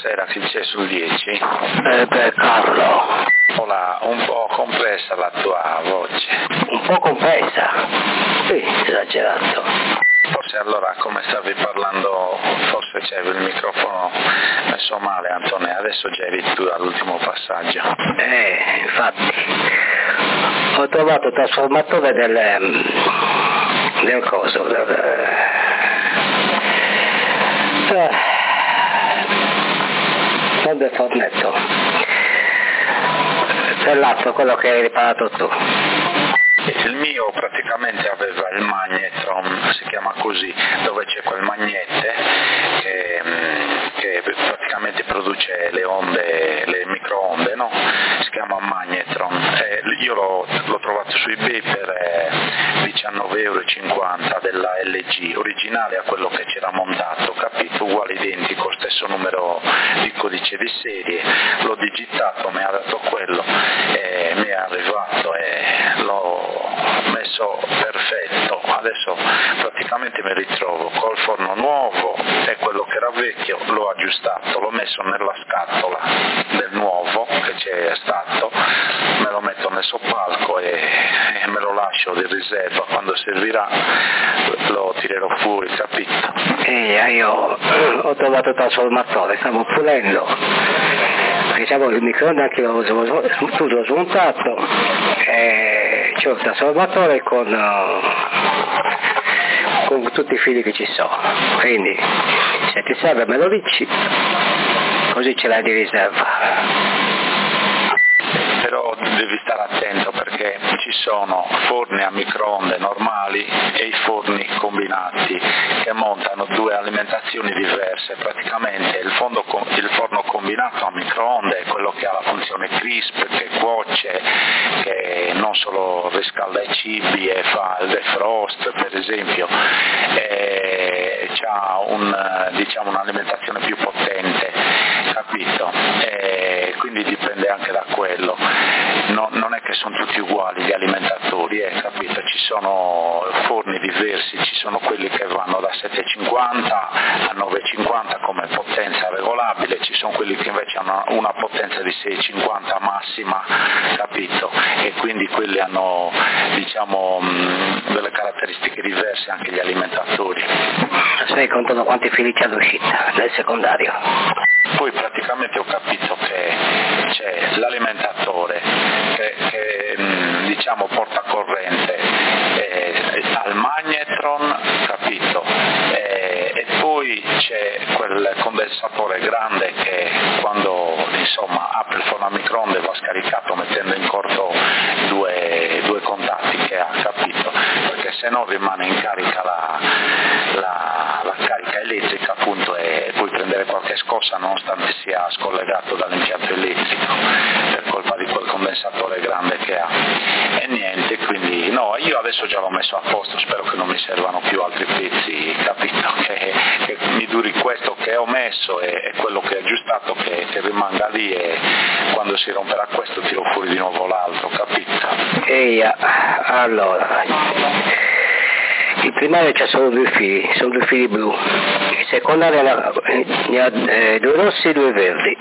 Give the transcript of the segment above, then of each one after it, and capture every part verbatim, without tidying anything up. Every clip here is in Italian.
buonasera, chi c'è sul dieci? Eh beh, Carlo. Hola, un po' compressa la tua voce. Un po' compressa? Sì, esagerato. Forse allora, come stavi parlando, forse c'avevi il microfono messo male, Antonio, adesso già eri tu all'ultimo passaggio. Eh, infatti. Ho trovato il trasformatore del... del coso, del... Eh, non del fornetto. Dell'altro, quello che hai riparato tu. Il mio praticamente aveva il magnetron, si chiama così, dove c'è quel magnete che, che praticamente produce le onde, le microonde, no? Si chiama magnetron. E io l'ho, l'ho trovato su eBay per eh, diciannove e cinquanta euro della L G, originale a quello che c'era montato, capito? Uguale identico, stesso numero di codice di serie, l'ho digitato, mi ha dato quello, e mi è arrivato e l'ho messo perfetto. Adesso praticamente mi ritrovo col forno nuovo e quello che era vecchio l'ho aggiustato, l'ho messo nella scatola del nuovo che c'è stato, me lo metto nel soppalco e, e me lo lascio di riserva, quando servirà lo tirerò fuori, capito? E io ho trovato il trasformatore, stavo pulendo, diciamo il microonde anche l'ho tutto smontato e c'ho il trasformatore con, con tutti i fili che ci sono, quindi se ti serve me lo dici, così ce l'hai di riserva. Però devi stare attento perché ci sono forni a microonde normali e i forni combinati che montano due alimentazioni diverse. Praticamente il, fondo, il forno combinato a microonde è quello che ha la funzione crisp, che cuoce, che non solo riscalda i cibi e fa il defrost per esempio, e ha un, diciamo, un'alimentazione più potente, capito? E quindi dipende anche da quello. No, non è che sono tutti uguali gli alimentatori, eh, capito? Ci sono forni diversi, ci sono quelli che vanno da sette e cinquanta a nove e cinquanta come potenza regolabile, ci sono quelli che invece hanno una potenza di sei e cinquanta massima, capito? E quindi quelli hanno, diciamo, mh, delle caratteristiche diverse anche gli alimentatori. Sai contano quanti fili c'è all'uscita nel secondario? Poi praticamente ho capito che c'è l'alimentatore che, che mh, diciamo porta corrente eh, al magnetron, capito? E, e poi c'è quel condensatore grande che quando insomma apre il forno a microonde va scaricato mettendo in corto due, due contatti che ha, capito? Perché se no rimane in carica la, la, la carica elettrica appunto e puoi prendere qualche scossa nonostante sia scollegato dall'impianto elettrico per colpa di quel condensatore grande che ha. E niente, quindi no, io adesso già l'ho messo a posto, spero che non mi servano più altri pezzi, capito? Che, che mi duri questo che ho messo e, e quello che ho aggiustato che, che rimanga lì e quando si romperà questo tiro fuori di nuovo l'altro, capito? Ehi, allora, il primario c'ha solo due fili, sono due fili blu, il secondario ne ha eh, due rossi e due verdi.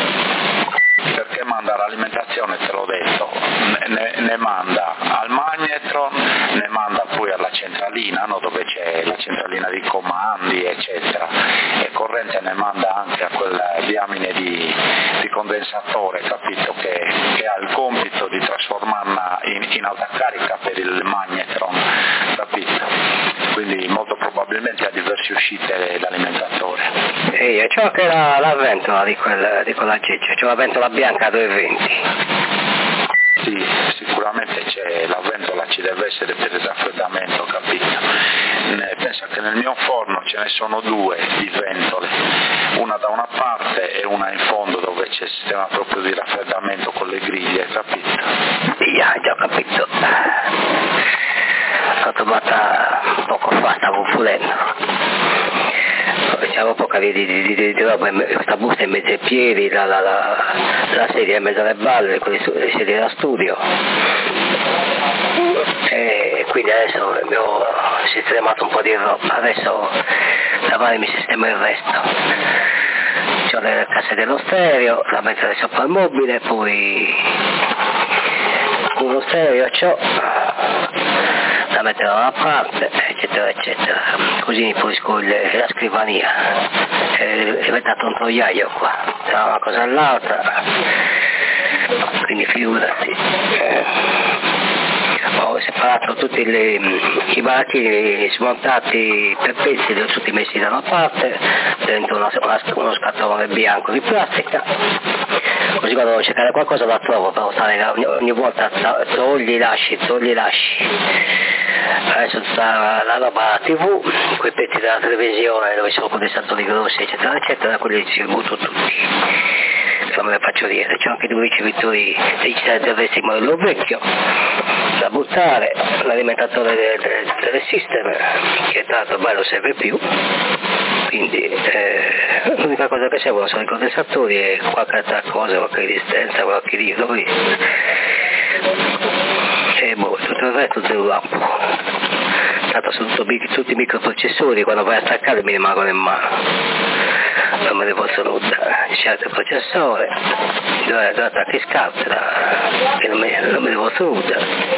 Perché manda l'alimentazione, te l'ho detto, ne, ne manda al magnetron, ne manda poi alla centralina, no, dove c'è la centralina di comandi eccetera, e corrente ne manda anche a quel diamine di, di condensatore, capito, che, che ha il compito di trasformarla in, in alta carica per il magnetron, capito? Quindi molto probabilmente ha diverse uscite l'alimentatore. Ehi, c'ho che la, la ventola di, quel, di quella ciccia, c'ho la ventola bianca a due e venti. Sì, sicuramente c'è, la ventola ci deve essere per il raffreddamento, capito? Pensa che nel mio forno ce ne sono due di ventole, una da una parte e una in fondo dove c'è il sistema proprio di raffreddamento con le griglie, capito? Sì, hai già capito. L'ho trovata poco fa, stavo pulendo. C'avevo poca di, di, di, di, di roba, questa busta in mezzo ai piedi, la, la, la, la sedia in mezzo alle balle, le sedie da studio. E quindi adesso mi ho sistemato un po' di roba, adesso davanti mi sistemo il resto. C'ho le accende lo stereo, la mettere sopra il mobile, poi uno stereo ciò, la mettere da una parte, eccetera eccetera, così mi pulisco la scrivania, è diventato un toiaio qua, tra una cosa e l'altra, quindi figurati. Ho separato tutti le, i barattini smontati per pezzi, li ho tutti messi da una parte, dentro una, una, uno scatolone bianco di plastica, così quando devo cercare qualcosa la trovo, però stare ogni, ogni volta togli, lasci, togli, lasci. Adesso sta la roba la tivù, quei pezzi della televisione dove sono condensatori grossi, eccetera, eccetera, quelli ci butto tutti. Non me le faccio dire, c'è anche due ricevitori del vestibolo vecchio da buttare, l'alimentatore del, del, del system che tanto bello serve più, quindi eh, l'unica cosa che servono sono i condensatori e qualche altra cosa, qualche resistenza, qualche libro, e boh, tutto il resto del lampo. Tanto sono tutti, tutti i microprocessori, quando vai a staccare mi rimangono in mano, non me ne posso nulla, certo il processore, dove la attacchi scatola, che non me, non me ne posso nulla.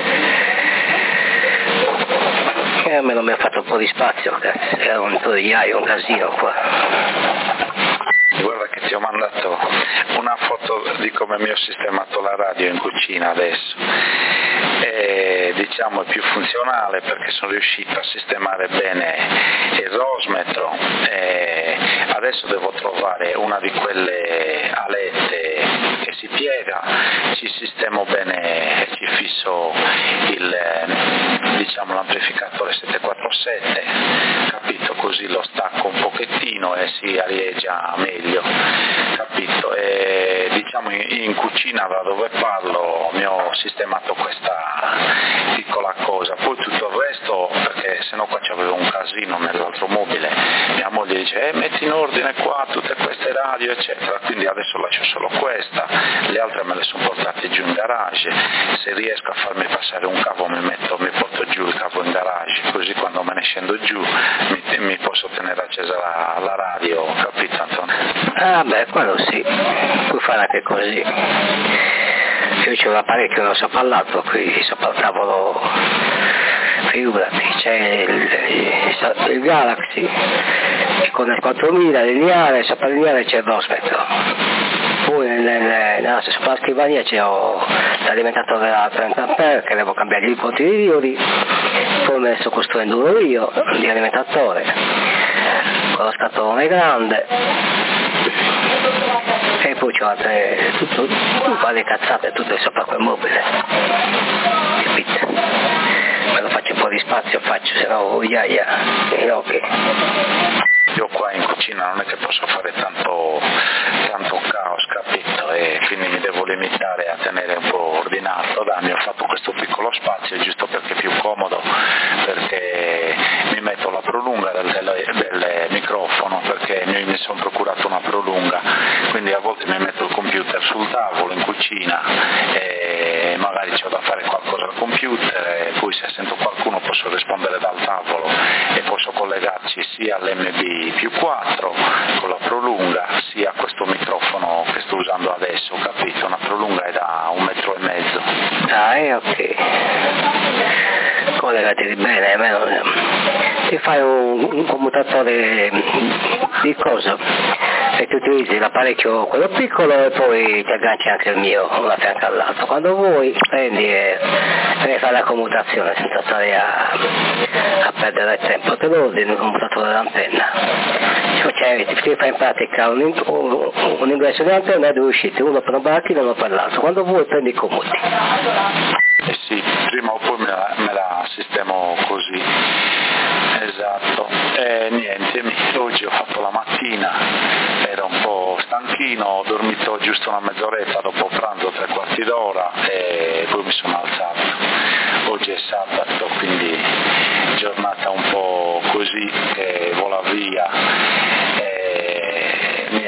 E a me non mi ha fatto un po' di spazio, cazzo, era un toiaio, un casino qua. Guarda che ti ho mandato una foto di come mi ho sistemato la radio in cucina adesso. E, diciamo è più funzionale perché sono riuscito a sistemare bene il rosmetro. E adesso devo trovare una di quelle alette che si piega, ci sistemo bene, ci fisso il, diciamo, l'amplificatore settecentoquarantasette, capito? Così lo stacco un pochettino e si arieggia meglio, capito? E diciamo in, in cucina da dove parlo mi ho sistemato questa piccola cosa, poi tutto il resto, perché sennò qua c'avevo un casino nell'altro mobile, mia moglie dice eh, metti in ordine qua tutte queste radio eccetera, quindi adesso lascio solo questa, le altre me le sono portate giù in garage, se riesco a farmi passare un cavo mi metto, mi porto giù il cavo in garage, così quando me ne scendo giù mi, mi posso tenere accesa la, la radio, capito Antonio? Ah beh, quello sì, puoi fare anche così. Io c'ho l'apparecchio uno sopra l'altro, qui sopra il tavolo, figurati, c'è il, il, il Galaxy con il quattromila lineare, sopra il lineare c'è il rosmetro, poi nel, nel, nella, sopra la scrivania c'è l'alimentatore da trenta ampere che devo cambiare gli punti di iodi, poi me ne sto costruendo uno io di alimentatore con lo scatolone grande. E poi c'ho altre, tutto, varie cazzate, tutte sopra quel mobile, capito? Me lo faccio un po' di spazio, faccio, se no iaia, e ok. Io qua in cucina non è che posso fare tanto, tanto caos, capito? E quindi mi devo limitare a tenere un po' ordinato, Dani, ho fatto questo piccolo spazio giusto perché è più comodo, perché mi metto la prolunga del, del, del microfono, perché mi, mi sono procurato una prolunga, quindi a volte mi metto il computer sul tavolo in cucina e magari c'ho da fare qualcosa al computer e poi se sento qualcuno posso rispondere dal tavolo e posso collegarci sia all'emme bi più quattro con la prolunga sia a questo microfono che sto usando adesso, capito? Una prolunga è da un metro e mezzo. Ah, è ok. Collegati bene, almeno ti fai un, un commutatore di cosa? E ti utilizzi l'apparecchio quello piccolo e poi ti agganci anche il mio una fianca all'altro. Quando vuoi prendi e, e fai la commutazione senza stare a, a perdere tempo, te lo ordini un commutatore d'antenna. Cioè ti fai in pratica un, un, un ingresso di antenna e due uscite, uno per un barattino e uno per l'altro. Quando vuoi prendi i commuti. Eh sì, prima o poi me la, me la sistemo così. Esatto, e niente, oggi ho fatto la mattina, ero un po' stanchino, ho dormito giusto una mezz'oretta dopo pranzo, tre quarti d'ora e poi mi sono alzato. Oggi è sabato, quindi giornata un po' così che vola via e niente, ci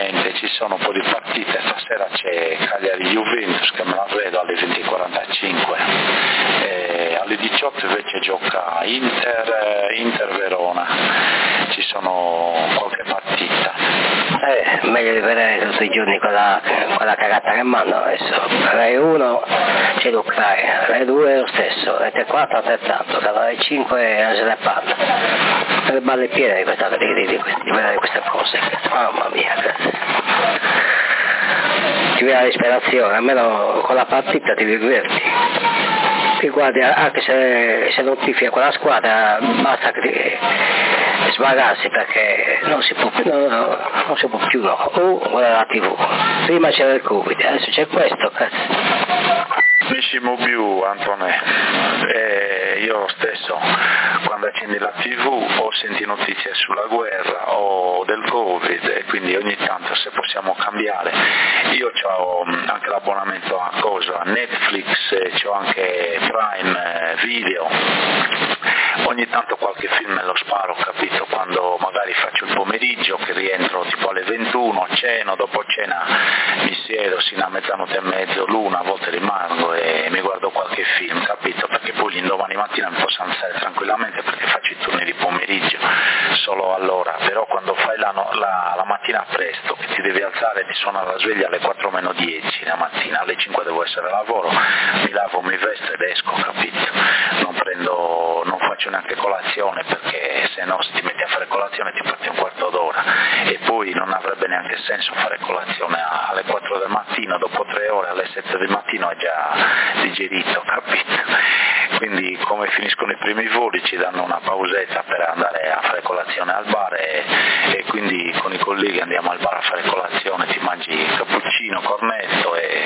ci sono un po' di partite, stasera c'è Cagliari-Juventus che me la vedo alle venti e quarantacinque, e alle diciotto invece gioca Inter, Inter-Verona, ci sono qualche partita. Eh, meglio di vedere tutti i giorni quella, quella cagata che mandano adesso. Rai uno c'è l'Ucraina, Rai due è lo stesso, Rai quattro altrettanto, Rai cinque non se ne parla. Le balle piene di, questa, di, di, di, di vedere queste cose, mamma mia. Ti viene la disperazione, almeno con la partita ti diverti. Ti guardi, anche se, se non tifi a quella squadra, basta che ti svagarsi perché non si può, no, no, non si può più, no. O guarda la tivù. Prima c'era il Covid, adesso c'è questo, cazzo. Nescimo più, Antonè, eh, io stesso quando accendi la tivù o senti notizie sulla guerra o del Covid, e quindi ogni tanto se possiamo cambiare. Io ho anche l'abbonamento a cosa, Netflix, ho anche Prime Video, ogni tanto qualche film me lo sparo, capito, quando magari faccio il pomeriggio che rientro tipo alle ventuno, ceno, dopo cena mi siedo sino a mezzanotte e mezzo, l'una, a volte rimango e mi guardo qualche film, capito, perché poi l'indomani mattina mi posso alzare tranquillamente perché faccio i turni di pomeriggio solo all'ora, però quando fai la, la, la mattina presto che ti devi alzare, ti suona la sveglia alle quattro meno dieci la mattina, alle cinque devo essere al lavoro, mi lavo, mi vesto ed esco, capito, non prendo, non faccio neanche colazione perché se no se ti metti a fare colazione ti porti un quarto d'ora e poi non avrebbe neanche senso fare colazione alle quattro del mattino, dopo tre ore alle sette del mattino è già digerito, capito? Quindi come finiscono i primi voli ci danno una pausetta per andare a fare colazione al bar e, e quindi con i colleghi andiamo al bar a fare colazione, ti mangi cappuccino, cornetto e,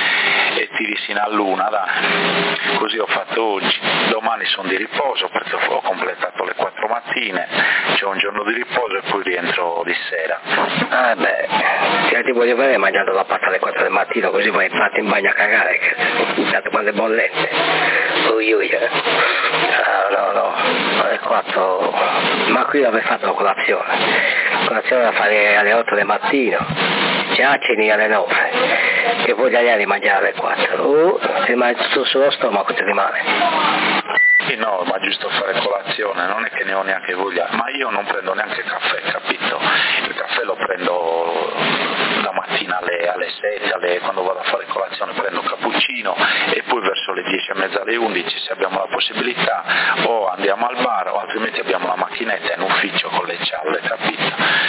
e tiri sino all'una, dai. Così ho fatto oggi. Domani sono di riposo perché ho completato le quattro mattine, c'è un giorno di riposo e poi rientro di sera. Ah beh, se ti voglio vedere mangiando la pasta alle quattro del mattino così vai infatti in bagno a cagare, che intanto quando è bollente. Ui ui, eh. Ah, no no, alle quattro, ma qui avevo fatto la colazione, colazione da fare alle otto del mattino, già ceni alle nove, e poi gli altri mangiare alle quattro, oh, ti rimane tutto sullo stomaco, ti rimane. Sì, no, ma giusto fare colazione, non è che ne ho neanche voglia, ma io non prendo neanche caffè, capito? Il caffè lo prendo la mattina alle, alle sette, alle, quando vado a fare colazione prendo cappuccino e poi verso le dieci e mezza alle undici se abbiamo la possibilità o andiamo al bar o altrimenti abbiamo la macchinetta in ufficio con le cialle, capito?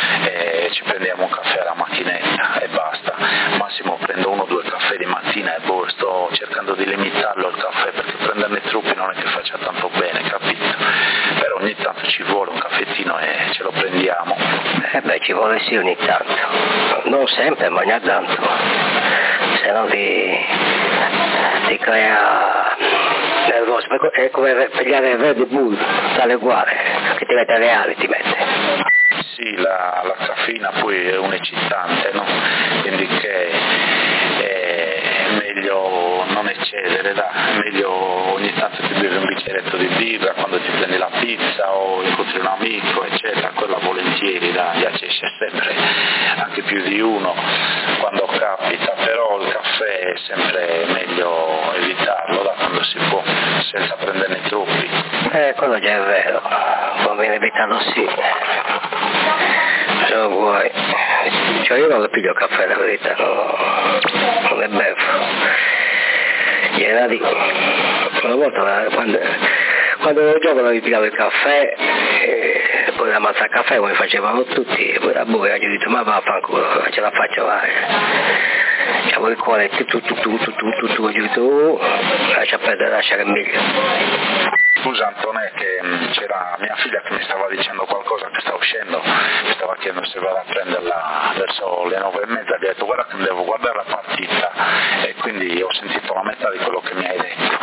E ci prendiamo un caffè alla macchinetta e basta, massimo prendo uno o due caffè di mattina e boh, sto cercando di limitarlo il caffè perché prenderne troppi non è che faccia tanto bene, capito? Però ogni tanto ci vuole un caffettino e ce lo prendiamo. Eh beh, ci vuole sì ogni tanto, non sempre, ma ogni tanto, se no ti, ti crea nervoso, è come pigliare il Red Bull, tale uguale, che ti mette reale, ti mette. Sì, la, la caffeina poi è un eccitante, no? Quindi che è meglio non eccedere, dai, è meglio ogni tanto ti bevi un bicchieretto di birra quando ti prendi la pizza o incontri un amico, eccetera, quella volentieri, dai, piace sempre, anche più di uno quando capita, però il caffè è sempre meglio evitarlo, da quando si può, senza prenderne troppi. Eh, quello già è vero, conviene evitarlo sì. Se lo vuoi, cioè io non lo piglio caffè, la verità, no, non è bevo. Ieri una volta quando, quando ero giovane mi pigliavo il caffè e poi la mazza a caffè come facevano tutti e poi la buia gli ho detto ma vaffanculo, ce la faccio vai. C'avevo il cuore tu tu tu tu tu tu tu tu, gli ho detto oh, lascia perdere, lascia che è meglio. Scusa Antonè, che c'era mia figlia che mi stava dicendo qualcosa che sta uscendo, mi stava chiedendo se vado a prenderla verso le nove e mezza, gli ho detto guarda che devo guardare la partita e quindi ho sentito la metà di quello che mi hai detto.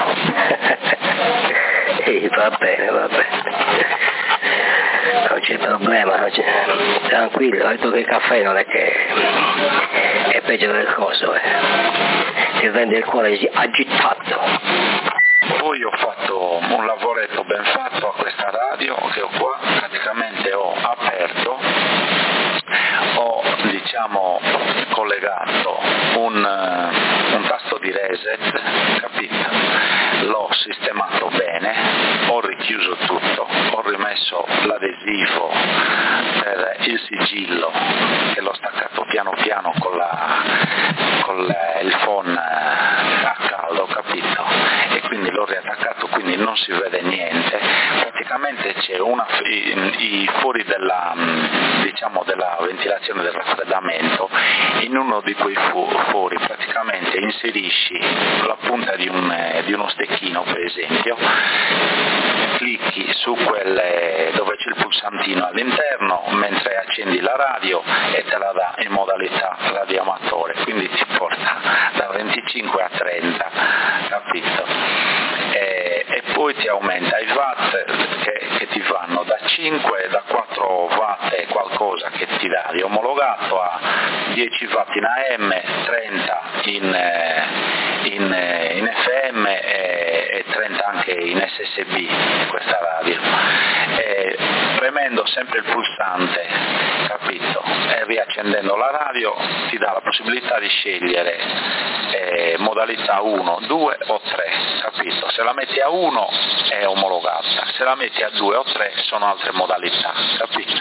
Sì, va bene, va bene. Non c'è problema, non c'è... tranquillo, ho detto che il caffè non è che è peggio del coso, eh. Ti rende il cuore agitato. Poi ho fatto un lavoretto ben fatto a questa radio che ho qua, praticamente ho aperto, ho diciamo abbiamo collegato un, un tasto di reset, capito? L'ho sistemato bene, ho richiuso tutto, ho rimesso l'adesivo per il sigillo che l'ho staccato piano piano con, la, con la, il phone a caldo, capito? E quindi l'ho riattaccato, quindi non si vede niente. Praticamente c'è una i, i fuori della, diciamo, della ventilazione del raffreddamento, in uno di quei fu, fuori praticamente inserisci la punta di, un, di uno stecchino, per esempio, clicchi su quelle dove c'è il pulsantino all'interno mentre accendi la radio e te la dà in modalità radioamatore, quindi ti porta da venticinque a trenta, capito? E, e poi ti aumenta i watt che, che ti vanno da cinque, da quattro watt e qualcosa che ti dà di omologato a dieci watt in A M, trenta in, in, in F M e, e trenta anche in S S B questa radio. E premendo sempre il pulsante, capito? E riaccendendo la radio ti dà la possibilità di scegliere eh, modalità uno, due o tre, capito? Se la metti a uno è omologata, se la metti a due o tre sono altre modalità, capito?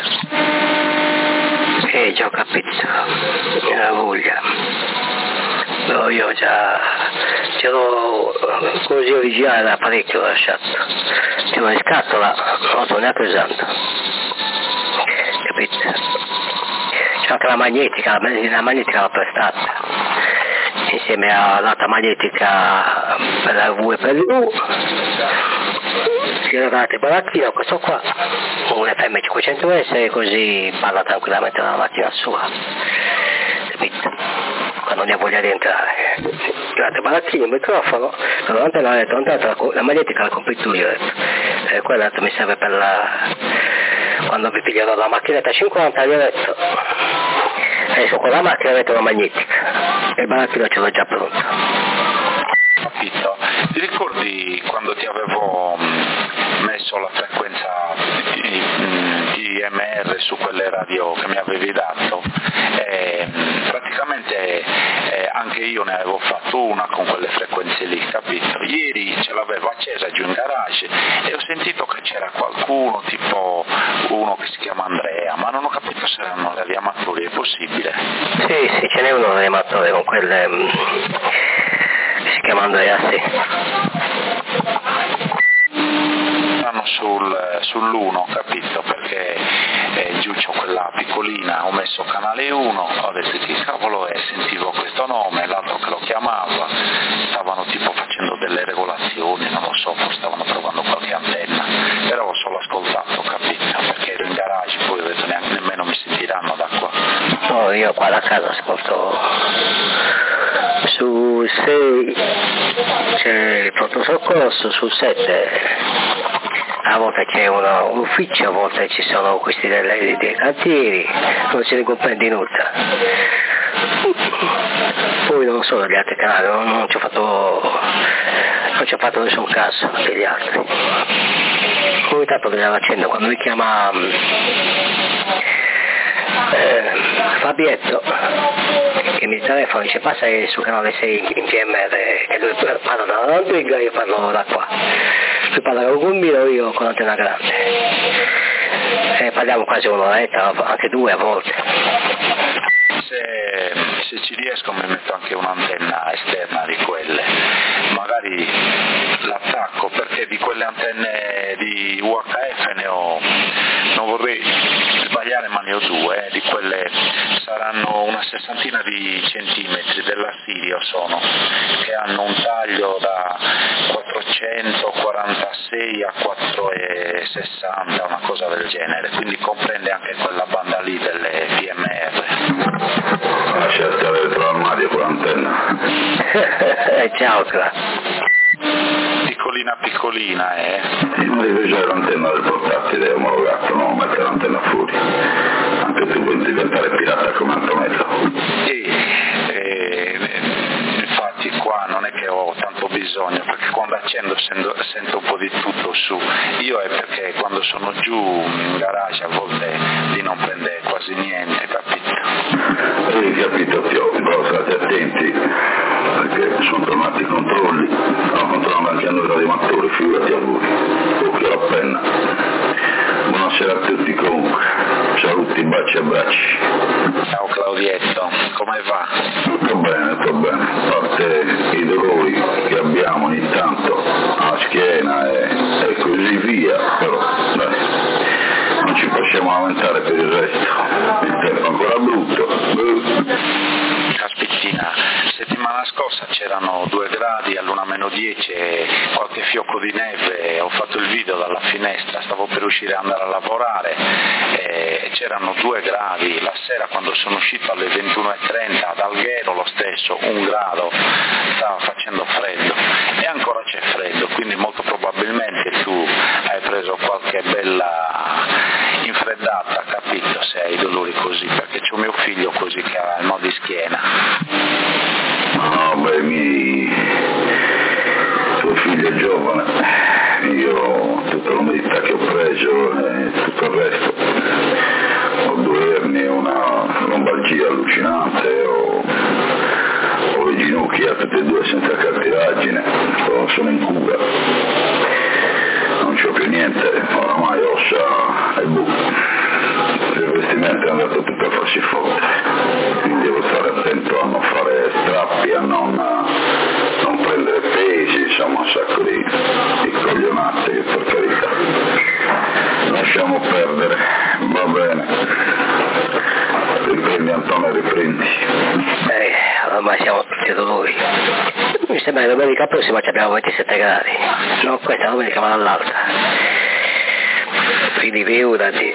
Eh, già ho capito, la voglia. No, io già ce l'ho così originale da parecchio lasciato, c'è una scatola, non lo sto neanche usando, capito? C'è anche la magnetica, la magnetica l'ho prestata, insieme all'altra magnetica per la V e per l'U, io ho dato il baracchino, questo qua, un F M cinquecento S, così parla tranquillamente la mattina sua, capito? Quando ne ha voglia di entrare, guardate, barattino, il microfono, l'antenna, la, la magnetica la compri tu, io ho detto, e quella mi serve per la, quando vi piglierò la macchinetta cinquanta, gli ho detto, adesso con la macchina metto la magnetica, e il barattino ce l'ho già pronto. Capito? Ti ricordi quando ti avevo messo la frequenza I M R su quelle radio che mi avevi dato? Eh, praticamente eh, anche io ne avevo fatto una con quelle frequenze lì, capito? Ieri ce l'avevo accesa giù in garage e ho sentito che c'era qualcuno, tipo uno che si chiama Andrea, ma non ho capito se erano radioamatori, è possibile? Sì, sì, ce n'è uno radioamatore con quelle, um, si chiama Andrea, sì. Stanno sul, sull'uno, capito? Perché eh, giù c'ho quella piccolina, ho messo canale uno, ho detto che cavolo è, sentivo questo nome, l'altro che lo chiamava, stavano tipo facendo delle regolazioni, non lo so, forse stavano provando qualche antenna, però ho solo ascoltato, capito? Perché ero in garage, poi ho detto neanche nemmeno mi sentiranno da qua. No, io qua da casa ascolto su sei c'è il pronto soccorso, su sette a volte c'è uno, un ufficio, a volte ci sono questi dei, dei cantieri, non si ne comprende nulla. Poi non so degli altri canali, non, non ci ho fatto non ci ho fatto nessun caso degli altri. Ogni tanto che la accendo quando mi chiama eh, Fabietto, che mi telefona, dice passa sul canale sei in G M R, e lui parla da Landriga e io parlo da qua. Lui parla con un gombino, io con l'antenna grande. E parliamo quasi un'oretta, anche due a volte. Se, se ci riesco mi metto anche un'antenna esterna di quelle, magari l'attacco, perché di quelle antenne di U H F ne ho, non vorrei sbagliare ma ne ho due, eh, di quelle saranno una sessantina di centimetri, della Sirio sono, che hanno un taglio da quattrocentoquarantasei a quattrocentosessanta, una cosa del genere, quindi comprende anche quella banda lì delle P M R. Lasciate dentro l'armadio con l'antenna. Ciao, Cla. Piccolina piccolina, eh. Ma invece l'antenna del portatile è omologato, non mettere l'antenna fuori. Anche tu puoi diventare pirata come Antonello. Sì, eh, infatti qua non è che ho tanto bisogno, perché quando accendo sento, sento un po' di tutto su. Io è perché quando sono giù in garage a volte lì non prende quasi niente, capito? Hai capito, Tio, però state attenti, perché sono tornati i controlli, stanno controllando anche a noi radioamatori, figurati a voi, occhio alla penna. Buonasera a tutti comunque, saluti, baci e abbracci. Ciao Claudietto, come va? Tutto bene, tutto bene, a parte i dolori che abbiamo ogni tanto alla schiena e, e così via, però dai, non ci possiamo lamentare per il resto, il tempo è ancora brutto. Caspittina, settimana scorsa c'erano due gradi, a luna meno dieci e qualche fiocco di neve, ho fatto il video dalla finestra, stavo per uscire e andare a lavorare e c'erano due gradi, la sera quando sono uscito alle ventuno e trenta ad Alghero lo stesso, un grado, stava facendo freddo e ancora c'è freddo, quindi molto probabilmente tu hai preso qualche bella infreddata, capito, se hai dolori così, perché c'ho mio figlio così che ha il mal di schiena. No, beh, mi... tuo figlio è giovane, io tutta l'umidità che ho preso e tutto il resto, ho due ernie, una lombalgia allucinante, ho, ho le ginocchia tutte e due senza cartilagine, sono in cura, non c'ho più niente, oramai ossa e buco. Il vestimento è andato tutto a farsi fottere, quindi devo stare attento a non fare strappi, a non, non prendere pesi, insomma un sacco di, di coglionate che per carità lasciamo perdere, va bene. Riprendi Antonio, riprendi. Eh, ormai siamo tutti a dolori. Mi sembra che domenica prossima abbiamo ventisette gradi, no, questa domenica ma dall'altra. Quindi figurati.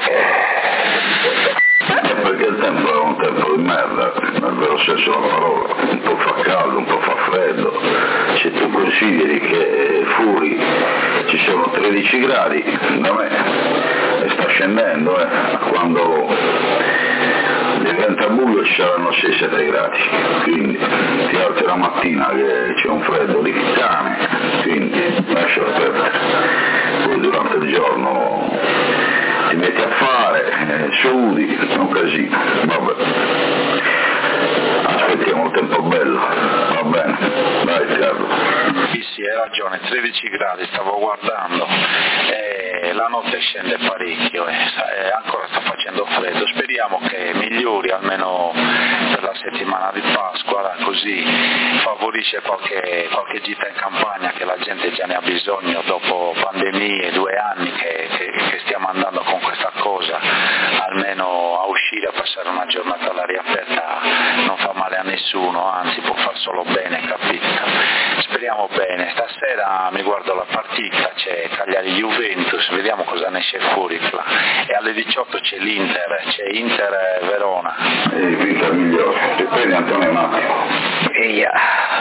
Perché il tempo è un tempo di merda, nel vero senso della parola, un po' fa caldo, un po' fa freddo, se tu consideri che fuori ci sono tredici gradi, da me, e sta scendendo, eh, quando diventa buio ci saranno sei sette gradi, quindi ti alzi la mattina che c'è un freddo di cane, quindi lascia perdere, poi durante il giorno ti metti a fare, eh, sudi, un casino, vabbè. Aspettiamo un tempo bello, va bene, dai Carlo. Sì, sì, hai ragione, tredici gradi stavo guardando, e la notte scende parecchio e eh, ancora sta facendo freddo, speriamo che migliori almeno per la settimana di Pasqua, così favorisce qualche, qualche gita in campagna che la gente già ne ha bisogno dopo pandemie, due anni che, che, che stiamo andando con questa cosa, almeno a uscire a passare una giornata all'aria aperta non fa male a nessuno, anzi può far solo bene, capito? Speriamo bene, stasera mi guardo la partita, c'è Cagliari-Juventus, vediamo cosa ne esce fuori là. E alle diciotto c'è l'Inter, c'è Inter-Verona. E il vita migliore, riprendi Antonio un attimo. Via,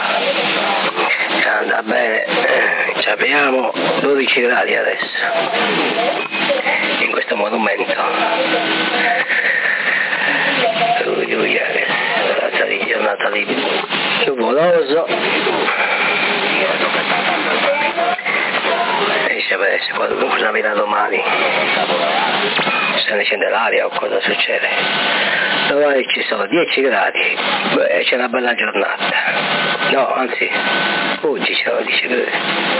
anda bene, ci abbiamo dodici gradi adesso, in questo monumento. Ui, ui, giornata di giornata di nuvoloso. E si vedesse cosa avverrà domani, se ne scende l'aria o cosa succede. Domani ci sono dieci gradi, beh, c'è una bella giornata, no, anzi oggi ci sono dieci gradi,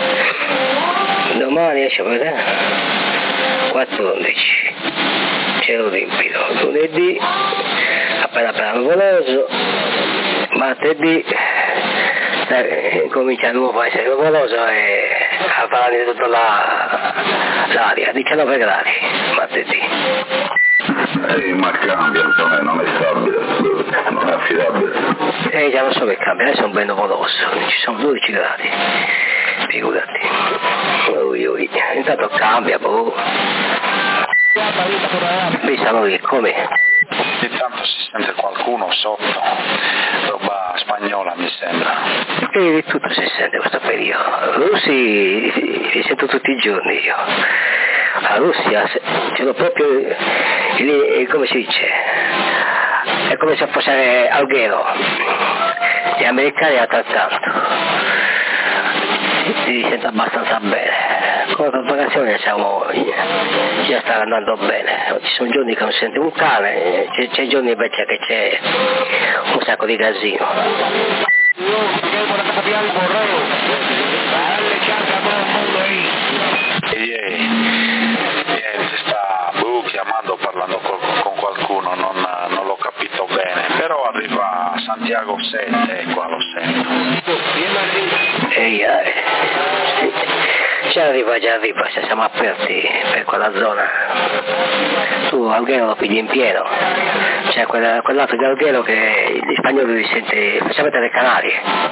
domani esce a vedere quattordici, cielo limpido, lunedì appena appena nuvoloso, martedì eh, comincia di nuovo a essere nuvoloso e a fare tutta la, l'aria, diciannove gradi martedì. Eh, ma cambia, Antonio, non è stabile, non è affidabile. Eh già lo so che cambia, adesso è un bel nuvoloso, ci sono dodici gradi, figurati. Ui, ui. Intanto cambia, boh. Vista noi come? Intanto si sente qualcuno sotto, roba spagnola mi sembra. E di tutto si sente questo periodo. Russi li sento tutti i giorni io. La Russia ce l'ho proprio lì, come si dice? È come se fosse Alghero. Gli americani altrettanto. Si sente abbastanza bene. con la vacazione siamo, già sta andando bene, ci sono giorni che non sente un cane, c'è, c'è giorni invece che c'è un sacco di casino. E ieri, ieri si sta boh, chiamando, parlando con, con qualcuno, non, non l'ho capito bene, però arriva a Santiago sette e qua lo sento. E eh, sì. Già arriva, già arriva, se siamo aperti per quella zona. Tu Alghero lo pigli in pieno, c'è quella, quell'altro di Alghero che gli spagnoli li sente, specialmente dai Canari.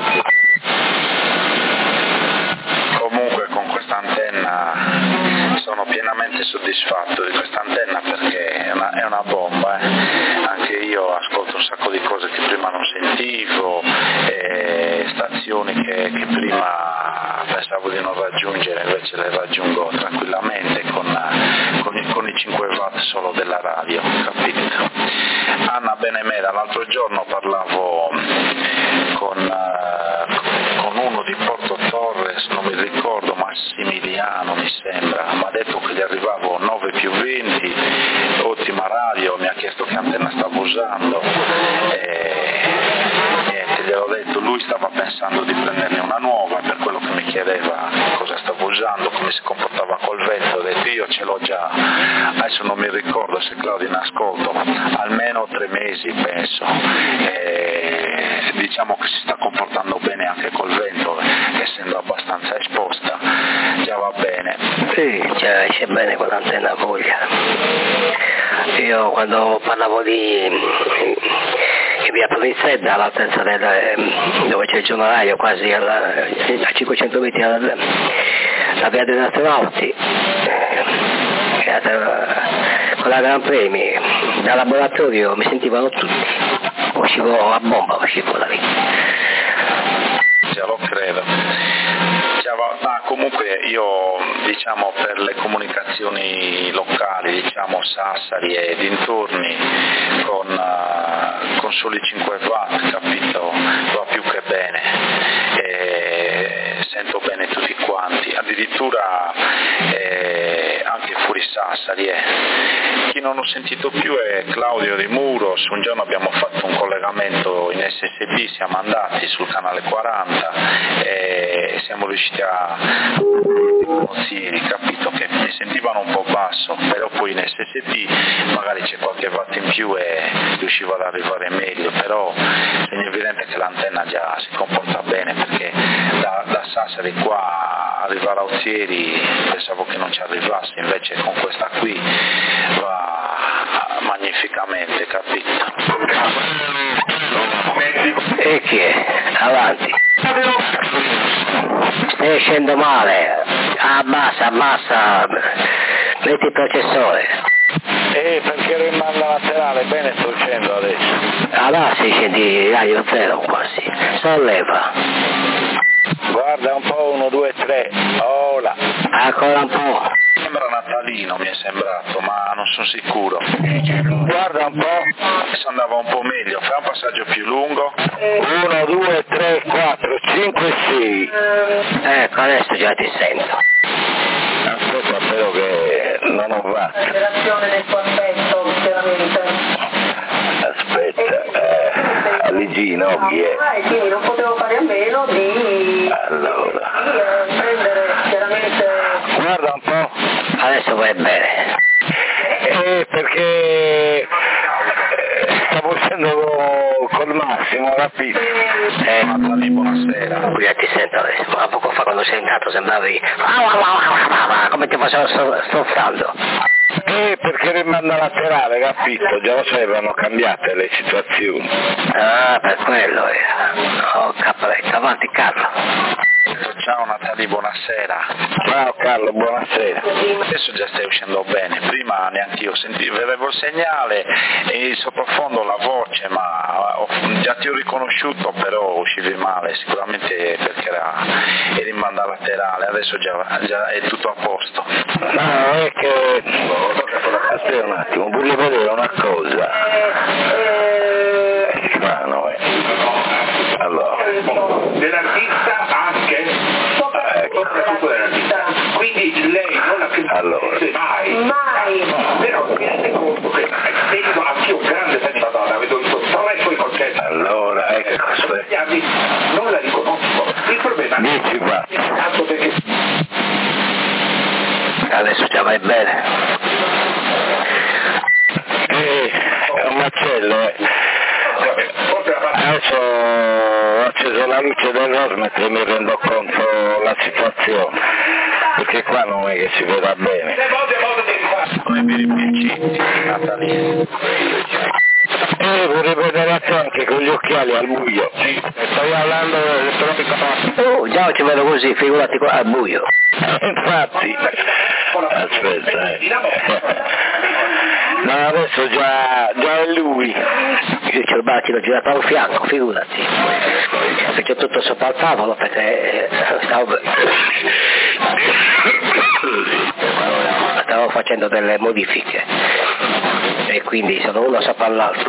Comunque con questa antenna sono pienamente soddisfatto di questa antenna perché è una, è una bomba, eh. Anche io ascolto un sacco di cose che prima non sentivo, eh, stazioni che, che prima pensavo di non raggiungere, invece le raggiungo tranquillamente con, con, con i cinque watt solo della radio, capito? Anna Benemera, l'altro giorno parlavo con, uh, con uno di Porto Torres, non mi ricordo, Massimiliano mi sembra, mi ha detto che gli arrivavo nove più venti, ottima radio, mi ha chiesto che antenna stavo usando e niente, gliel'ho detto, lui stava pensando di prenderne una nuova, per quello che mi chiedeva cosa stavo usando, come si comportava col vento, ho detto io ce l'ho già, adesso non mi ricordo se Claudio in ascolto, ma almeno tre mesi penso, e diciamo che si sta comportando bene anche col vento, essendo abbastanza esposta, già va bene. Sì, già esce bene con l'antenna a voglia. Io quando parlavo di che via Provinzedda all'altezza del, dove c'è il giornalaio quasi alla, a cinquecento metri dalla, la via degli astronauti, con la Gran Premi, dal laboratorio mi sentivano tutti, uscivo a bomba, uscivo da lì. Già lo credo. Ma comunque io diciamo per le comunicazioni locali, diciamo Sassari e dintorni con, uh, con soli cinque watt, capito, va più che bene, e sento bene tutti quanti, addirittura eh, anche fuori Sassari. Eh. Chi non ho sentito più è Claudio Di Muros, un giorno abbiamo fatto un collegamento in S S B, siamo andati sul canale quaranta e siamo riusciti a consigli, capito, che mi sentivano un po' basso, però poi in S S B magari c'è qualche watt in più e riuscivo ad arrivare meglio, però è evidente che l'antenna già si comporta bene, perché da, da Sassari qua arrivare a Ozieri pensavo che non ci arrivasse, invece con questa qui va magnificamente, capito? E chi è? Avanti. Stai scendo male, abbassa, abbassa, metti il processore. Eh, perché rimanda laterale, bene sto uscendo adesso. Abbassi, scendi radio zero quasi, solleva. Guarda un po', uno, due, tre, ola. Ancora un po'. Sembra natalino, mi è sembrato, ma non sono sicuro. Guarda un po', adesso andava un po' meglio, fai un passaggio più lungo. uno, due, tre, quattro, cinque, sei. Ecco, adesso già ti sento. Aspetta, spero che non ho fatto. Aspetta, eh, Aligino chi è? Ah, e quindi non potevo fare a meno di, allora. di eh, prendere chiaramente... Guarda un po'. Adesso vai bene. Eh, perché eh, stavo uscendo col Massimo, capito? Eh, Natali, buonasera. Qui ti sento adesso, ma poco fa quando sei entrato sembravi come ti facevo soffrando. Eh, perché rimanda laterale, capito? Già lo sapevano cambiate le situazioni. Ah, per quello era. Oh, cappelletto, avanti Carlo. Ciao Natali, buonasera. Ciao Carlo, buonasera. Adesso già stai uscendo bene, prima neanche io sentivo, vedevo il segnale e in sottofondo la voce, ma ho, già ti ho riconosciuto, però uscivi male, sicuramente perché era, eri in banda laterale, adesso già, già è tutto a posto. No, è che... Aspetta un attimo, voglio vedere una cosa. È strano, eh. Allora. Dell'artista anche, Ecco. soprattutto dell'artista. Quindi allora. Mai. Mai. Però mi rende conto che essendo anche un grande fan di Madonna, avendo visto tre suoi concerti. Allora, ecco, aspetta. Anni, non la riconosco. Il problema Dici qua. è tanto perché Adesso già vai bene. Eh, è un macello, eh. Adesso ho acceso la luce del rosmetro e mi rendo conto della situazione, perché qua non è che si veda bene. Come per i piccini, Natalino. Eh, vorrei vedere a te anche con gli occhiali al buio. Stai parlando elettronica. Oh, già ci vedo così, figurati qua al buio. Infatti, aspetta, eh. No, adesso già, già è lui. Io c'ho il battito girato al fianco, figurati. Fece tutto sopra il tavolo perché stavo... stavo facendo delle modifiche e quindi sono uno sopra l'altro.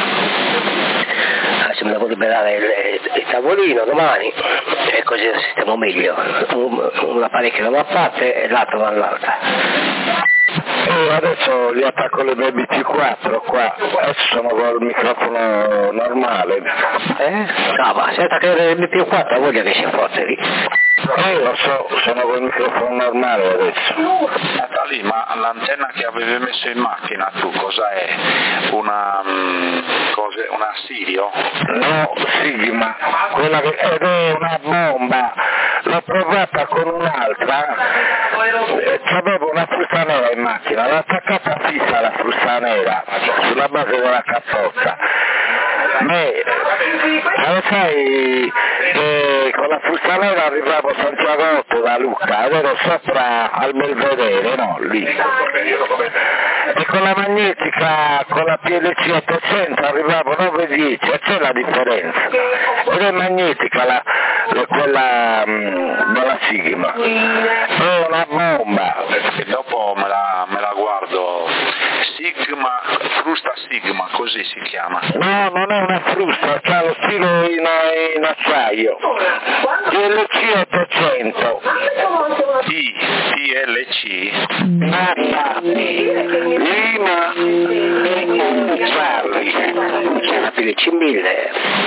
Adesso mi devo liberare il, il tavolino domani e così lo sistemo meglio. Un, un apparecchio da una parte e l'altro dall'altra. E adesso gli attacco le B T quattro qua, adesso sono col microfono normale. Eh? No, ma senza che il B T quattro voglio che sia forte lì. Eh, lo so, sono col microfono normale adesso. Natalì, ma l'antenna che avevi messo in macchina tu cosa è? Una, um, cose, una Sirio? No, Sigma, quella che ed è una bomba, l'ho provata con un'altra, eh, c'avevo una frusta nera in macchina, l'ho attaccata fissa alla frusta nera, sulla base della cappotta. Me, lo sai, eh, con la frusta nera arrivavo a Santiago otto da Lucca ed ero sopra al Belvedere, no, lì. E con la magnetica, con la P L C ottocento arrivavo nove dieci, e c'è la differenza. Ed è magnetica la, la, quella mh, della Sigma. È una bomba. E dopo me la, me la guardo. Sigma, frusta Sigma, così si chiama. No, non è una frusta, c'ha lo stilo in, in acciaio. P L C ottocento. P, P L C? Nata, Lima, Charlie. C'è la P L C mille.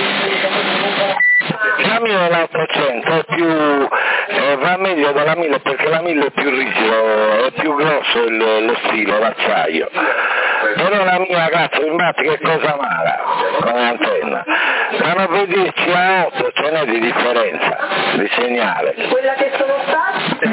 La mia è la ottocento, è più, eh, va meglio della mille perché la mille è più rigido, è più grosso il, lo stilo, l'acciaio. Però la mia, ragazzi, infatti che cosa mala come antenna. Da nove dieci a otto ce n'è di differenza di segnale. Quella che sono stata?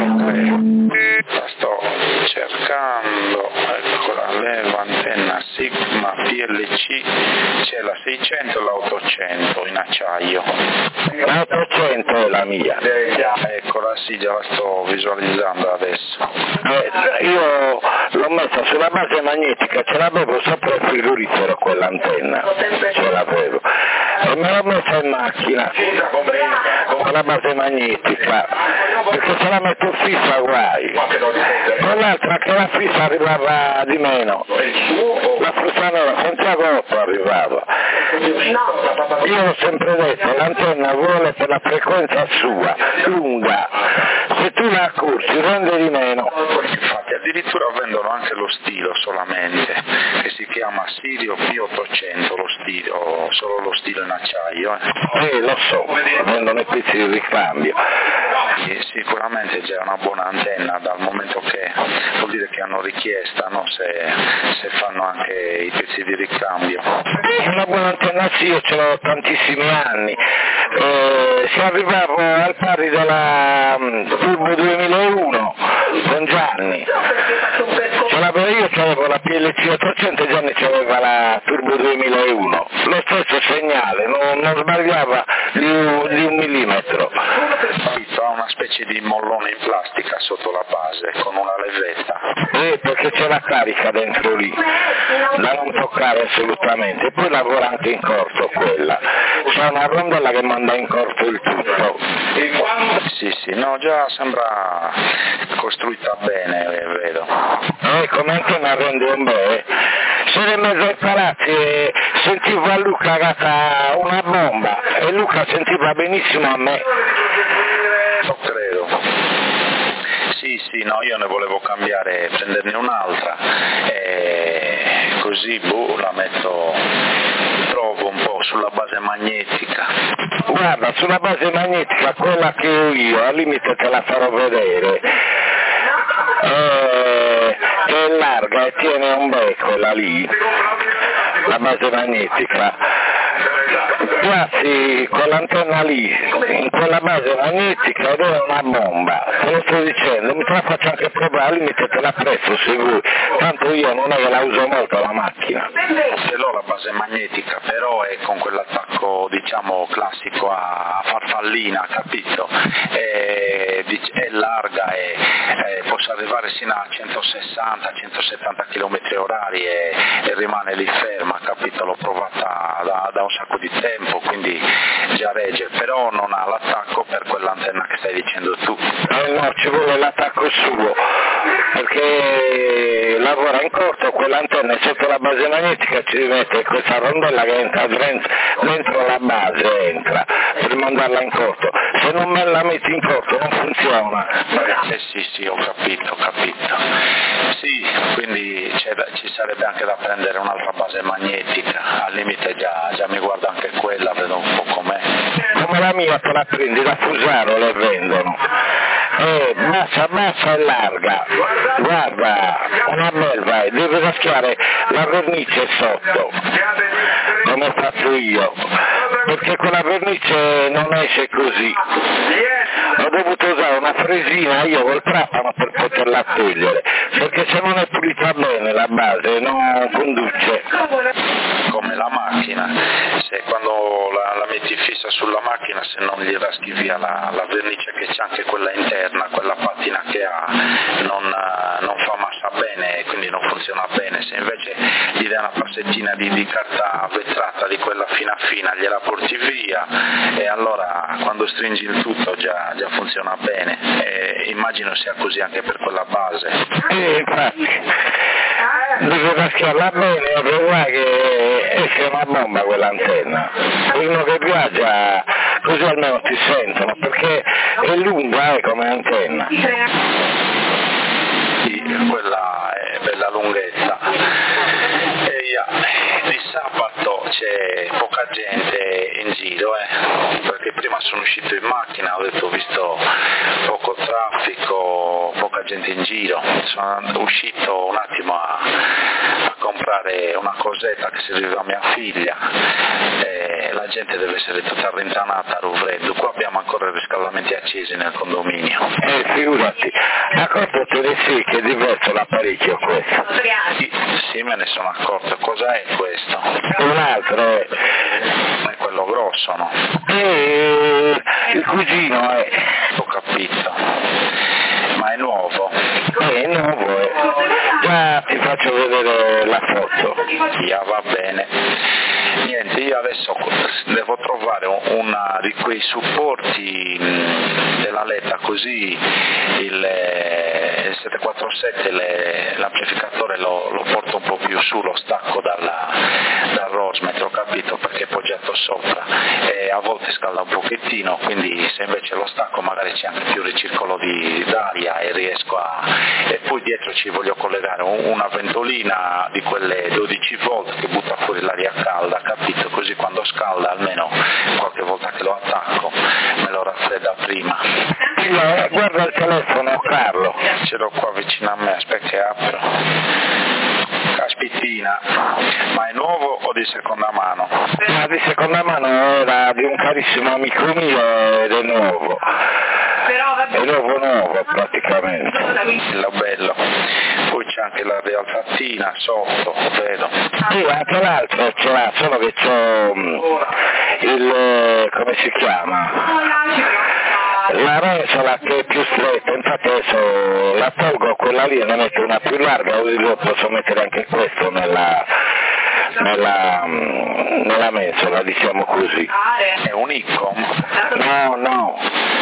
La sto cercando, eccola, leva antenna Sigma P L C, c'è la seicento e la ottocento in acciaio. La ottocento è la mia. Eccola, sì, già la sto visualizzando adesso. Eh, io l'ho messa sulla base magnetica, ce l'avevo sopra il frigorifero quell'antenna, ce l'avevo. E me l'ho messa in macchina con la base magnetica, perché se la metto fissa guai. Con l'altra che la fissa arrivava di meno, la frusta nera Santiago otto arrivava. Io ho sempre detto, l'antenna vuole per la frequenza sua, lunga, se tu la accorci rende di meno. Infatti addirittura vendono anche lo stilo solamente, che si chiama Sirio P ottocento, lo stilo, solo lo stilo in acciaio. Eh, eh lo so, vendono i pezzi di ricambio. E sicuramente c'è una buona antenna, dal momento che vuol dire che hanno richiesta, no? se, se fanno anche i pezzi di ricambio. Una buona antenna sì, io ce l'ho tantissimi anni. Eh, si arrivavo al pari della um, Turbo duemilauno con Gianni. Ce l'avevo io, c'avevo la P L C ottocento e Gianni c'aveva la Turbo duemilauno. Lo stesso segnale, non, non sbagliava di un, di un millimetro. Ha una specie di mollone in plastica sotto la base con una levetta. Eh, perché c'è la carica dentro lì, da non toccare assolutamente. E poi lavora anche in corto quella. C'è una rondella che manda in corto il tutto. Sì, sì, no, già sembra costruita bene, vedo. Eh, come anche una rende un bene. Sono in mezzo ai palazzi e sentivo a Luca agata una bomba e Luca sentiva benissimo a me. Lo credo. Sì, sì, no, io ne volevo cambiare, prenderne un'altra, e così boh, la metto, provo un po' sulla base magnetica. Guarda, sulla base magnetica, quella che ho io, al limite te la farò vedere, eh, che è larga e tiene un bel quella lì, la base magnetica. Quasi con l'antenna lì, in quella base magnetica, ed è una bomba, te lo sto dicendo, mi te la faccio anche provare, al limite te la presto se vuoi, tanto io non è che la uso molto la macchina. Ce l'ho la base magnetica, però è con quell'attacco diciamo classico a farfallina, capito? È, è larga e, e posso arrivare sino a centosessanta centosettanta chilometri orari e, e rimane lì ferma, capito? L'ho provata da, da un sacco di tempo, quindi già regge, però non ha l'attacco per quell'antenna che stai dicendo tu. Eh no, ci vuole l'attacco suo, perché lavora in corto, quell'antenna è sotto la base magnetica, ci mette questa rondella che entra dentro la base, entra, per mandarla in corto. Se non me la metti in corto non funziona. Eh sì, sì, ho capito, ho capito. Sì, quindi c'è da, ci sarebbe anche da prendere un'altra base magnetica, al limite già, già mi guardo anche quella, vedo un po' com'è. Come la mia te la prendi da Fusaro, le vendono. Eh, bassa, bassa e larga, guarda, una belva, devi raschiare la vernice sotto, come ho fatto io, perché quella vernice non esce così. Ho dovuto usare una fresina io col trapano per poterla togliere, perché se non è pulita bene la base non conduce. Come la macchina, se quando la, la metti fissa sulla macchina, se non gli raschi via la, la vernice che c'è anche quella interna, quella patina che ha, non, non fa massa bene e quindi non funziona bene. Se invece gli dai una passettina di, di carta vetrata di quella fina fina, gliela porti via e allora quando stringi il tutto già, già funziona bene, e immagino sia così anche per quella base. Eh, infatti, devo raschiarla bene, perché guarda che esce una bomba quell'antenna, uno che viaggia così almeno ti sentono, perché è lunga eh, come antenna. Sì, quella è bella lunghezza. E yeah, di sabato c'è poca gente in giro, eh, perché prima sono uscito in macchina, ho detto ho visto poco traffico, poca gente in giro, sono uscito un attimo a, a comprare una cosetta che serviva a mia figlia, e la gente deve essere tutta rintanata a Roveredo, qua abbiamo ancora i riscaldamenti accesi nel condominio. Eh, figurati, accortoti sì che è diverso l'apparecchio questo. Sì, sì, me ne sono accorto, cosa è questo? Un altro è... È quello grosso, no? Eh, il cugino è... Ho capito, ma è nuovo? Eh, è nuovo, eh. Già ti faccio vedere la foto. Yeah, va bene. Niente, io adesso devo trovare una di quei supporti della Letta, così il, il settecentoquarantasette, le, l'amplificatore lo, lo porto un po' più su, lo stacco dalla, dal rosmetro, capito? Perché è poggiato sopra e a volte scalda un pochettino, quindi se invece lo stacco magari c'è anche più ricircolo di, d'aria e riesco a... e poi dietro ci voglio collegare una ventolina di quelle dodici volt che butta fuori l'aria calda, capito? Così quando scalda almeno qualche volta che lo attacco me lo raffredda prima. Eh, guarda il telefono, Carlo. Ce l'ho qua vicino a me, aspetta che apro. Caspittina, ma è nuovo o di seconda mano? Ma di seconda mano era di un carissimo amico mio ed è nuovo. È nuovo nuovo praticamente. Bello bello. Poi c'è anche la rialzatina sotto, vedo. Sì, anche l'altro ce l'ha, solo che c'ho il... come si chiama? La resola che è più stretta, infatti adesso la tolgo quella lì e ne metto una più larga, così posso mettere anche questo nella, nella, nella mensola, diciamo così. È un Icom? No, no.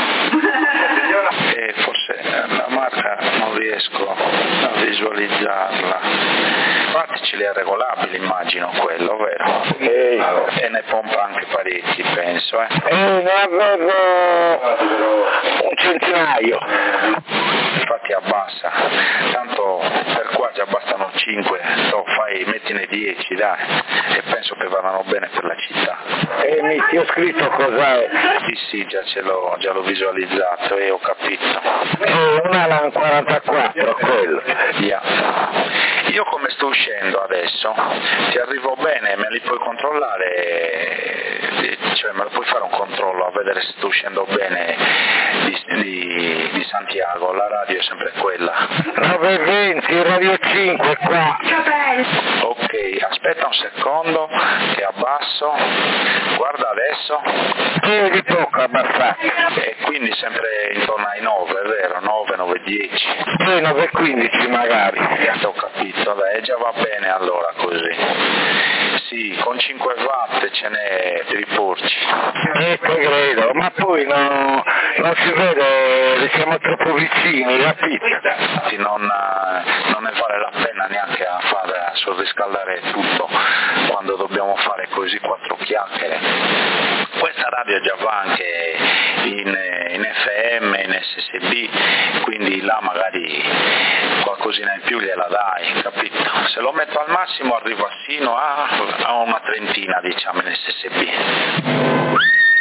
E forse la marca non riesco a visualizzarla. verticili è regolabile, immagino quello, vero? Ehi. E ne pompa anche parecchi, penso, eh? E ne avevo un centinaio. Infatti abbassa, tanto per qua già bastano cinque, to, fai, mettine dieci, dai, e penso che vadano bene per la città. E mi ti ho scritto cos'è? Sì, sì, già ce l'ho, già l'ho visualizzato e ho capito. È un Alan quarantaquattro, quello. Yeah. Io come sto uscendo adesso, ti arrivo bene, me li puoi controllare, cioè me lo puoi fare un controllo a vedere se sto uscendo bene di, di, di Santiago, la radio è sempre quella. nove venti, Radio cinque qua. Ok, aspetta un secondo che abbasso, guarda adesso. Che di poco abbassare. E quindi sempre intorno ai nove, è vero? nove, nove, dieci. E nove quindici magari. Ho capito, dai, già va bene allora così. Sì, con cinque watt ce n'è per i porci. E te credo, ma poi no, non si vede, siamo troppo vicini, capito? Infatti non, non ne vale la pena neanche a fare a sorriscaldare tutto quando dobbiamo fare così quattro chiacchiere. Questa radio già va anche in, in F M, in S S B, quindi là magari qualcosina in più gliela dai, capito? Se lo metto al massimo arrivo sino a, a una trentina, diciamo, in S S B.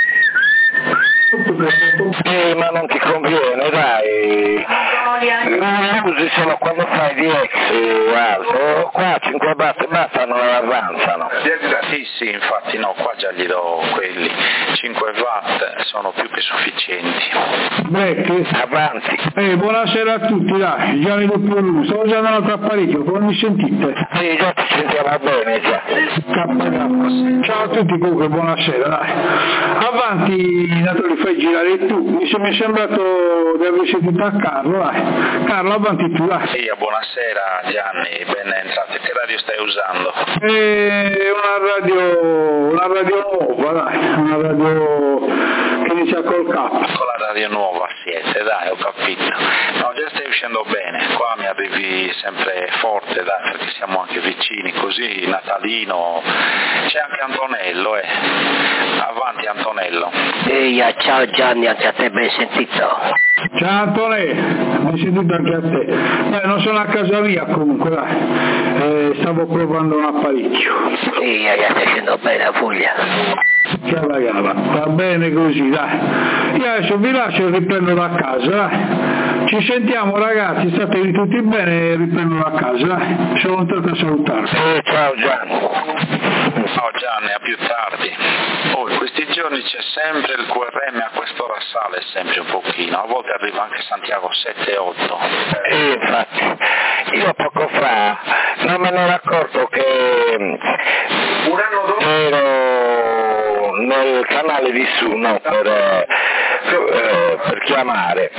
Eh, ma non ti conviene, dai. Non usi solo quando fai di ex alto. Qua cinque batte bastano e avanzano. Sì, sì, infatti no, qua già gli do quelli. cinque watt sono più che sufficienti. Becchi, Avanti. eh, buonasera a tutti, dai, Gianni Doppiolù, sto usando un altro apparecchio, come mi sentite? Sì, già ti sentiamo bene, già. K K. Ciao a tutti comunque, buonasera, dai. Avanti, Natale, fai girare tu, mi è sembrato di aver sentito a Carlo, dai. Carlo, avanti tu, dai. Sì, buonasera Gianni, ben entrato. Che radio stai usando? È una radio, una radio nuova, dai, una radio che inizia col K. Con la radio nuova siete, dai, ho capito. No, già stai uscendo bene, qua mi arrivi sempre forte, dai, perché siamo anche vicini, così Natalino, c'è anche Antonello, eh. Avanti Antonello. Ehi, ciao Gianni, anche a te ben sentito. Ciao Antonello, mi sentito anche a te. Beh, non sono a casa mia comunque, dai. Eh, stavo provando un apparecchio. Ehi, già stai scendendo bene a Puglia. Ciao ragazzi, va bene così, dai. Io adesso vi lascio e riprendo da casa, dai. Ci sentiamo ragazzi, state tutti bene e riprendo da casa, dai. Sono venuto a salutarvi. Eh, ciao Gianni. Ciao Gianni, a più tardi. Oh, in questi giorni c'è sempre il Q R M, a quest'ora sale sempre un pochino, a volte arriva anche Santiago sette otto. Eh, infatti, io poco fa non me ne ero accorto che Un anno dopo ero nel canale di su, no, per, eh, per chiamare.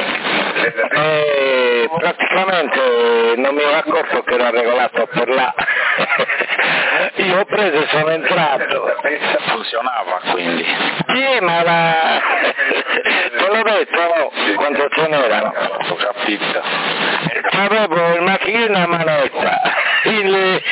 E praticamente non mi ero accorto che era regolato per là. Io ho preso e sono entrato. Funzionava quindi. Sì, ma la... te l'ho detto, no? Quanto ce n'erano? Ho capito. Avevo il macchino a manetta, il...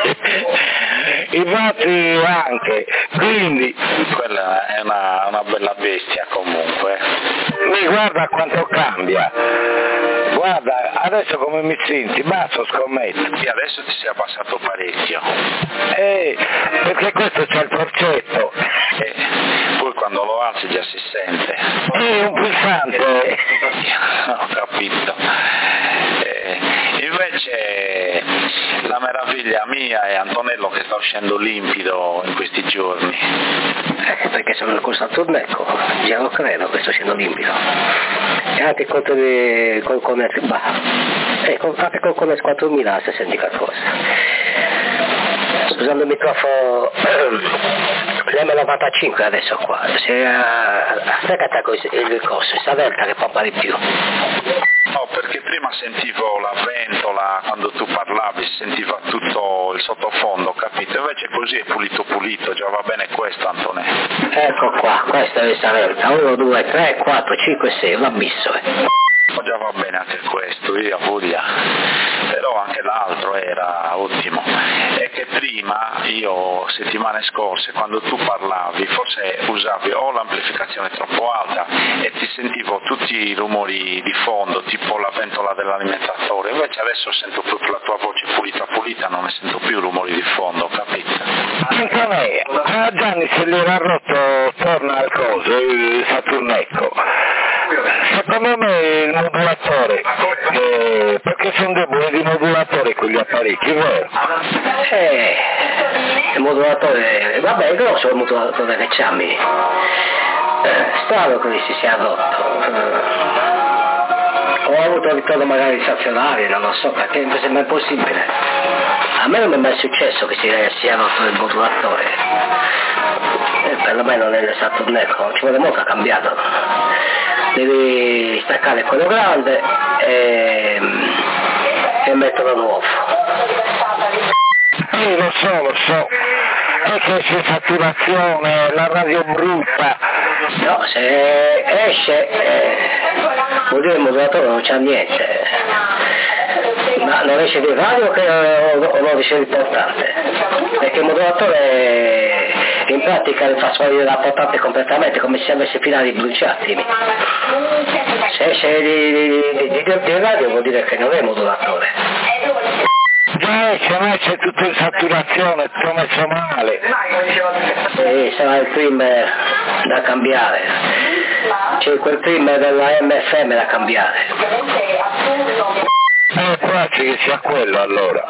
i voti anche, quindi... Quella è una, una bella bestia comunque. Mi guarda quanto cambia. Guarda, adesso come mi senti? Basso scommetto. E adesso ti sei abbassato parecchio. Eh, perché questo c'è il porcetto. E poi quando lo alzi già si sente. È un pulsante. Ho capito. Eh, invece la meraviglia mia è Antonello che sta uscendo limpido in questi giorni. Eh, perché sono nel corso a Tornecco, già lo credo che sto scendo limpido. E anche col, col Conex, bah, eh, con, anche col Conex quattromila si senti qualcosa. Usando il microfono l'M novantacinque adesso qua, se aspetta il corso, si avverta che pompa di più. No, perché prima sentivo la ventola, quando tu parlavi si sentiva tutto il sottofondo, capito? Invece così è pulito pulito, già va bene questo Antonello. Ecco qua, questo è il Savelta, uno, due, tre, quattro, cinque, sei, un abisso. Eh. Già va bene anche questo, io voglia, però anche l'altro era ottimo. prima, io settimane scorse, quando tu parlavi, forse usavi o l'amplificazione troppo alta e ti sentivo tutti i rumori di fondo, tipo la ventola dell'alimentatore, invece adesso sento proprio la tua voce pulita pulita, non ne sento più rumori di fondo, capito? Anche a me, a Gianni se l'era rotto, torna al coso, il Saturnecco. Secondo me il modulatore, eh, perché sono deboli di modulatore quegli apparecchi, vero? Eh, il modulatore, vabbè, è grosso il modulatore che c'ha, eh, strano che si sia rotto. Eh, ho avuto ritorno magari stazionari, non lo so, perché mi sembra impossibile. A me non mi è mai successo che si sia rotto il modulatore, eh, perlomeno nel Saturnecco, ci vuole molto a cambiarlo. Devi staccare quello grande e, e metterlo nuovo. Io lo so, lo so, è che c'è saturazione, la radio brutta. No, se esce, eh, vuol dire il modulatore non c'ha niente. Ma non esce di radio che, o, o non esce di portante, perché il modulatore in pratica fa sparire la portante completamente, come se avesse finali bruciati. Se esce di, di, di, di, di radio vuol dire che non è modulatore. Già esce, ma c'è tutta in saturazione, tutto messo male. Sì, sarà il trimmer da cambiare, c'è quel trimmer della M F M da cambiare. Eh, quasi che sia quello allora,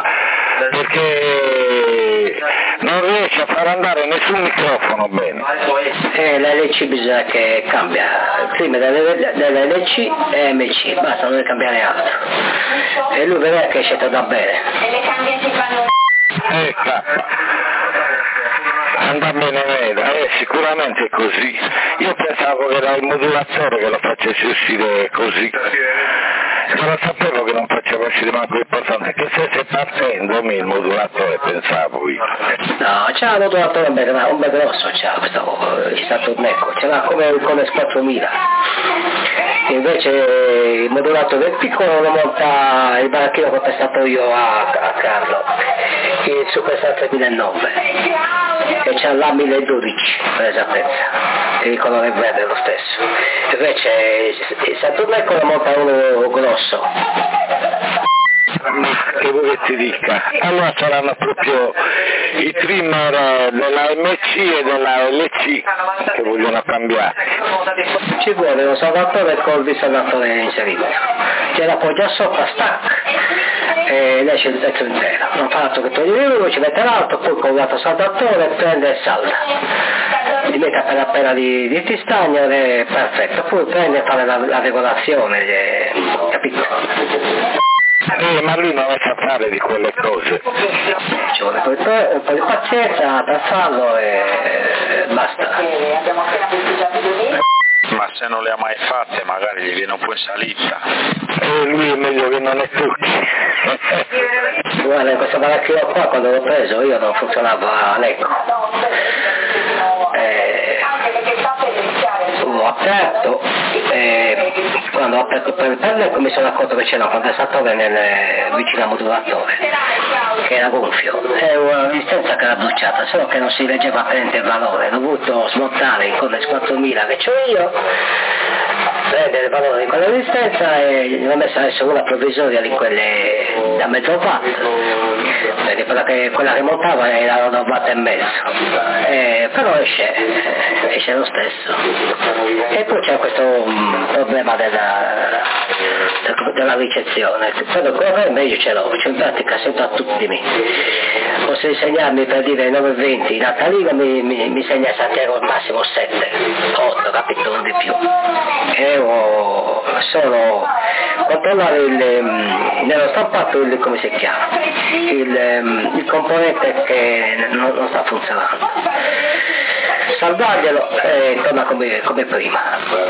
perché non riesce a far andare nessun microfono bene. Eh, l'L C bisogna che cambia, prima dell'L C e M C, basta, non deve cambiare altro. E lui vedrà che esce da bene. Eh, anda bene veda, eh, sicuramente è così. Io pensavo che era il modulatore che lo facesse uscire così. Non lo sapevo che non faceva uscire manco il portante, che stesse partendo il modulatore, pensavo io. No, c'ha un modulatore un bel, un bel grosso, c'ha questo, il Saturnecco, ce l'ha come, come S quattromila. Invece il modulatore piccolo lo monta il baracchino che ho prestato io a, a Carlo, il Superstar tremilanove, e c'ha l'A mille dodici per esattezza, che il colore verde è lo stesso. Invece il Saturnecco lo monta uno grosso. Che vuoi che ti dica? Allora saranno proprio i trimmer della M C e della L C che vogliono cambiare. Ci vuole un saldatore col risaldatore inserito, ce la poggia sopra, stack e esce il pezzo intero, non fa altro che togliere uno, ci mette l'altro, poi con l'altro saldatore prende e salda, li mette appena appena di, di tistagno e perfetto, poi prende e fa la, la regolazione, eh, capito? Eh, ma lui non sa fare di quelle cose. Ci vuole un po', un po' di pazienza per farlo e basta. Ma se non le ha mai fatte magari gli viene un po' in salita. E lui è meglio che non ne tocchi. Guarda, questo baracchino qua quando l'ho preso io non funzionava l'eco. Eh, l'ho aperto e quando ho aperto per il l'eco mi sono accorto che c'era un condensatore nel, vicino al modulatore che era gonfio e una resistenza che era bruciata, solo che non si leggeva bene il valore, ho dovuto smontare con le quattromila che ho io, prendere il valore di quella resistenza e ne ho messa adesso una provvisoria di quelle da mezzo watt, perché quella che, quella che montava era da un watt e mezzo, eh, però esce, esce lo stesso. E poi c'è questo um, problema della, della ricezione, quello che meglio ce l'ho, cioè in pratica sento a tutti, posso insegnarmi per dire nove venti, in alta riga mi, mi, mi segna Santiago al massimo sette, otto, capito, non di più. E ho solo controllare il, nello stampato il, come si chiama, il, il componente che non, non sta funzionando. Salvarglielo e torna come, come prima.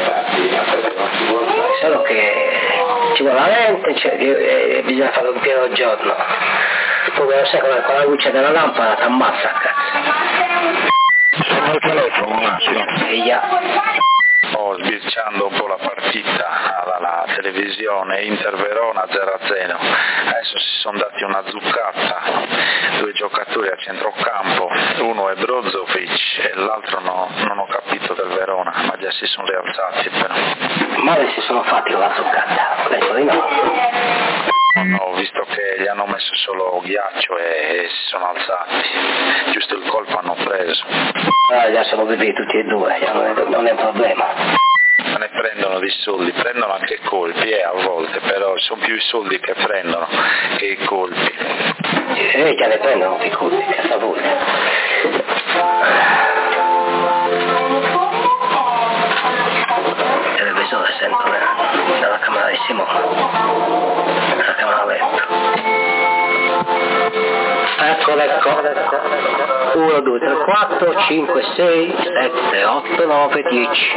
Solo che ci vuole la lente, cioè, e bisogna fare un pieno giorno. Poi lo sai, con la luce della lampada ti ammazza, cazzo. Sono il telefono un attimo. E yeah. Oh, sbirciando un po' la partita alla televisione, Inter-Verona zero a zero, adesso si sono dati una zuccata, due giocatori a centrocampo, uno è Brozovic e l'altro no, non ho capito del Verona, ma già si sono rialzati però. Male si sono fatti con la zuccata, penso di no. Ho visto che gli hanno messo solo ghiaccio e, e si sono alzati, giusto il colpo hanno preso. Ah, già sono vivi tutti e due, non è, non è un problema. Ma ne prendono di soldi, prendono anche colpi eh, a volte, però sono più i soldi che prendono che i colpi. Eh, che ne prendono i colpi, per favore. Il televisore sento dalla camera di Simone, dalla camera a letto. Ecco, ecco. uno, due, tre, quattro, cinque, sei, sette, otto, nove, dieci.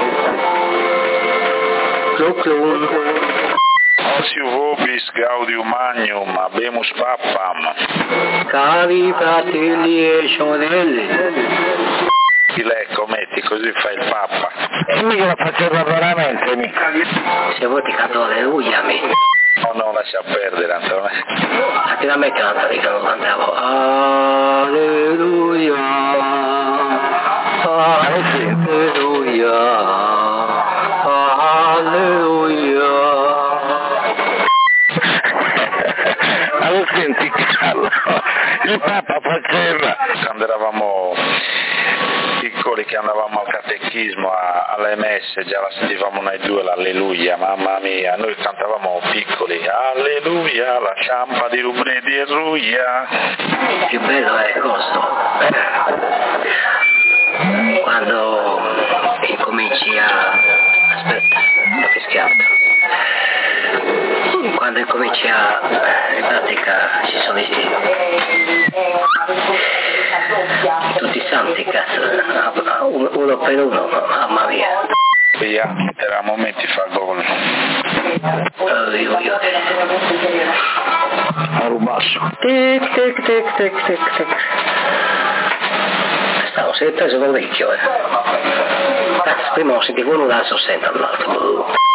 Clu clu. Osiu vobis gaudium magnum, habemus pappam. Cari fratelli e sorelle. Ecco, metti, così fa il Papa. E mica lo faceva veramente, mica. Se vuoi ti canto alleluia, mi. No, no, lascia perdere, Antonio. Anche da me canta, che non cantavo. Alleluia. Alleluia. Alleluia. Allora senti, Carlo, il Papa faceva. Quando eravamo piccoli, che andavamo al catechismo, all'M S, già la sentivamo noi due l'alleluia, mamma mia, noi cantavamo piccoli, alleluia, la ciampa di Rubredi e Ruia. Il più bello è questo, quando incominci a... aspetta, sto fischiando. Quando incominci a... in pratica ci sono i... tutti i santi, cazzo, uno per uno, mamma mia. Via, era momenti fa gol. A rubasso. Tic tic tic tic tic tic. Stavo sempre preso col vecchio, eh. Cazzo, prima lo sentivo uno, adesso sento l'altro.